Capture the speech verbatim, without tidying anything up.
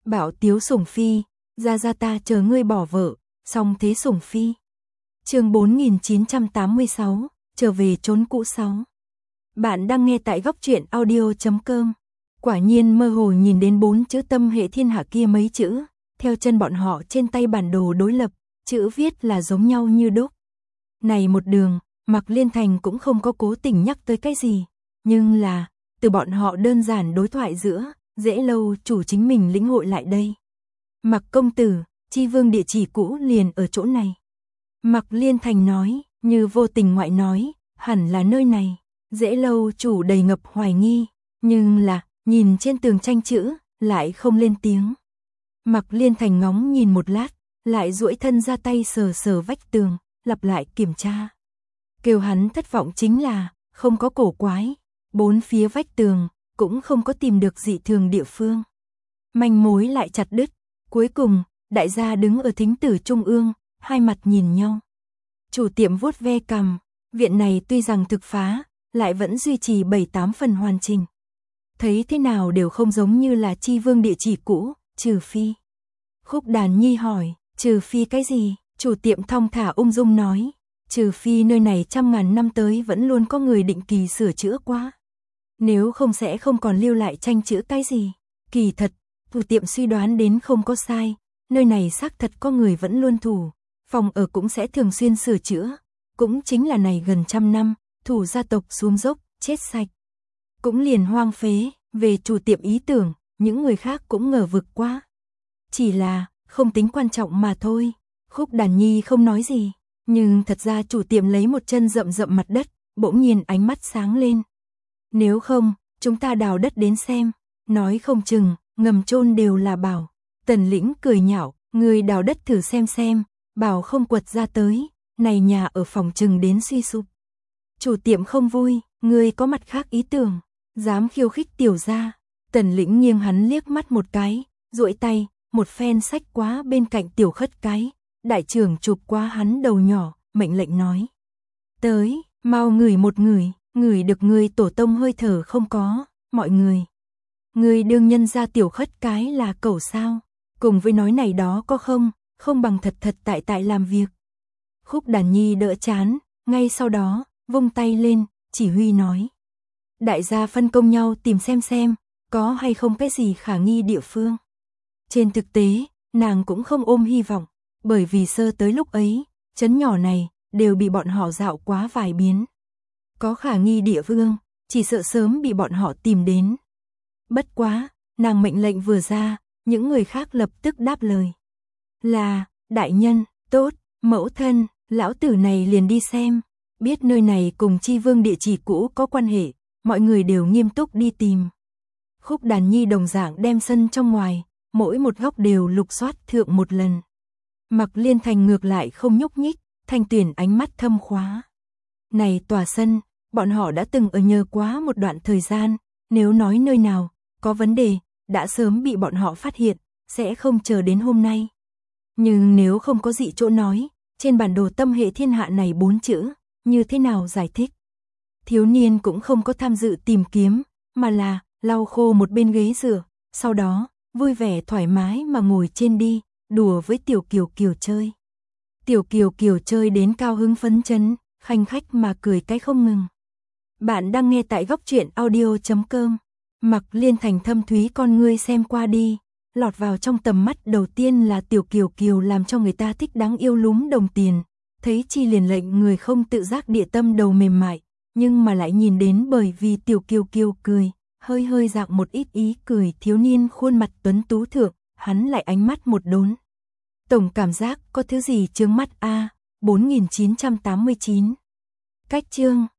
Bảo Tiếu Sủng Phi, ra ra ta chờ ngươi bỏ vợ, xong thế Sủng Phi. Chương bốn nghìn chín trăm tám mươi sáu, trở về chốn cũ sáu. Bạn đang nghe tại góc truyện audio chấm com. Quả nhiên mơ hồ nhìn đến bốn chữ tâm hệ thiên hạ kia mấy chữ, theo chân bọn họ trên tay bản đồ đối lập, chữ viết là giống nhau như đúc. Này một đường, Mạc Liên Thành cũng không có cố tình nhắc tới cái gì, nhưng là, từ bọn họ đơn giản đối thoại giữa, dễ lâu chủ chính mình lĩnh hội lại đây. Mạc công tử, Chi Vương địa chỉ cũ liền ở chỗ này. Mạc Liên Thành nói, như vô tình ngoại nói, hẳn là nơi này. Dễ lâu chủ đầy ngập hoài nghi, nhưng là, nhìn trên tường tranh chữ, lại không lên tiếng. Mạc Liên Thành ngóng nhìn một lát, lại duỗi thân ra tay sờ sờ vách tường, lặp lại kiểm tra. Kêu hắn thất vọng chính là, không có cổ quái, bốn phía vách tường, cũng không có tìm được dị thường địa phương. Manh mối lại chặt đứt, cuối cùng, đại gia đứng ở thính tử trung ương, hai mặt nhìn nhau. Chủ tiệm vuốt ve cằm, viện này tuy rằng thực phá, lại vẫn duy trì bảy tám phần hoàn chỉnh. Thấy thế nào đều không giống như là Chi Vương địa chỉ cũ, trừ phi. Khúc Đàn Nhi hỏi, trừ phi cái gì? Chủ tiệm thong thả ung dung nói, trừ phi nơi này trăm ngàn năm tới vẫn luôn có người định kỳ sửa chữa qua. Nếu không sẽ không còn lưu lại tranh chữ cái gì. Kỳ thật, chủ tiệm suy đoán đến không có sai, nơi này xác thật có người vẫn luôn thủ, phòng ở cũng sẽ thường xuyên sửa chữa, cũng chính là này gần trăm năm, thủ gia tộc xuống dốc, chết sạch. Cũng liền hoang phế, về chủ tiệm ý tưởng, những người khác cũng ngờ vực quá. Chỉ là, không tính quan trọng mà thôi. Khúc Đàn Nhi không nói gì, nhưng thật ra chủ tiệm lấy một chân rậm rậm mặt đất, bỗng nhiên ánh mắt sáng lên. Nếu không, chúng ta đào đất đến xem, nói không chừng, ngầm chôn đều là bảo. Tần Lĩnh cười nhạo, người đào đất thử xem xem, bảo không quật ra tới, này nhà ở phòng chừng đến suy sụp. Chủ tiệm không vui, người có mặt khác ý tưởng, dám khiêu khích tiểu gia. Tần Lĩnh nghiêng hắn liếc mắt một cái, duỗi tay, một phen sách quá bên cạnh tiểu khất cái, đại trưởng chụp qua hắn đầu nhỏ, mệnh lệnh nói. Tới, mau ngửi một ngửi, ngửi được người tổ tông hơi thở không có, mọi người. Người đương nhân ra tiểu khất cái là cẩu sao, cùng với nói này đó có không, không bằng thật thật tại tại làm việc. Khúc Đàn Nhi đỡ chán, ngay sau đó, vung tay lên, chỉ huy nói. Đại gia phân công nhau tìm xem xem, có hay không cái gì khả nghi địa phương. Trên thực tế, nàng cũng không ôm hy vọng, bởi vì sơ tới lúc ấy, trấn nhỏ này, đều bị bọn họ dạo quá vài biến. Có khả nghi địa phương, chỉ sợ sớm bị bọn họ tìm đến. Bất quá, nàng mệnh lệnh vừa ra, những người khác lập tức đáp lời. Là, đại nhân, tốt, mẫu thân, lão tử này liền đi xem. Biết nơi này cùng Chi Vương địa chỉ cũ có quan hệ, mọi người đều nghiêm túc đi tìm. Khúc Đàn Nhi đồng dạng đem sân trong ngoài, mỗi một góc đều lục soát thượng một lần. Mạc Liên Thành ngược lại không nhúc nhích, Thanh Tuyển ánh mắt thâm khóa. Này tòa sân, bọn họ đã từng ở nhờ quá một đoạn thời gian, nếu nói nơi nào có vấn đề, đã sớm bị bọn họ phát hiện, sẽ không chờ đến hôm nay. Nhưng nếu không có dị chỗ nói, trên bản đồ tâm hệ thiên hạ này bốn chữ, như thế nào giải thích? Thiếu niên cũng không có tham dự tìm kiếm, mà là lau khô một bên ghế rửa, sau đó vui vẻ thoải mái mà ngồi trên đi, đùa với Tiểu Kiều Kiều chơi. Tiểu Kiều Kiều chơi đến cao hứng phấn chấn, khanh khách mà cười cái không ngừng. Bạn đang nghe tại góc truyện audio chấm com. Mạc Liên Thành thâm thúy con ngươi xem qua đi, lọt vào trong tầm mắt đầu tiên là Tiểu Kiều Kiều làm cho người ta thích đáng yêu lúm đồng tiền, thấy chi liền lệnh người không tự giác địa tâm đầu mềm mại, nhưng mà lại nhìn đến bởi vì Tiểu Kiều Kiều cười, hơi hơi dạng một ít ý cười thiếu niên khuôn mặt tuấn tú thượng, hắn lại ánh mắt một đốn. Tổng cảm giác có thứ gì chướng mắt a. bốn nghìn chín trăm tám mươi chín. Cách chương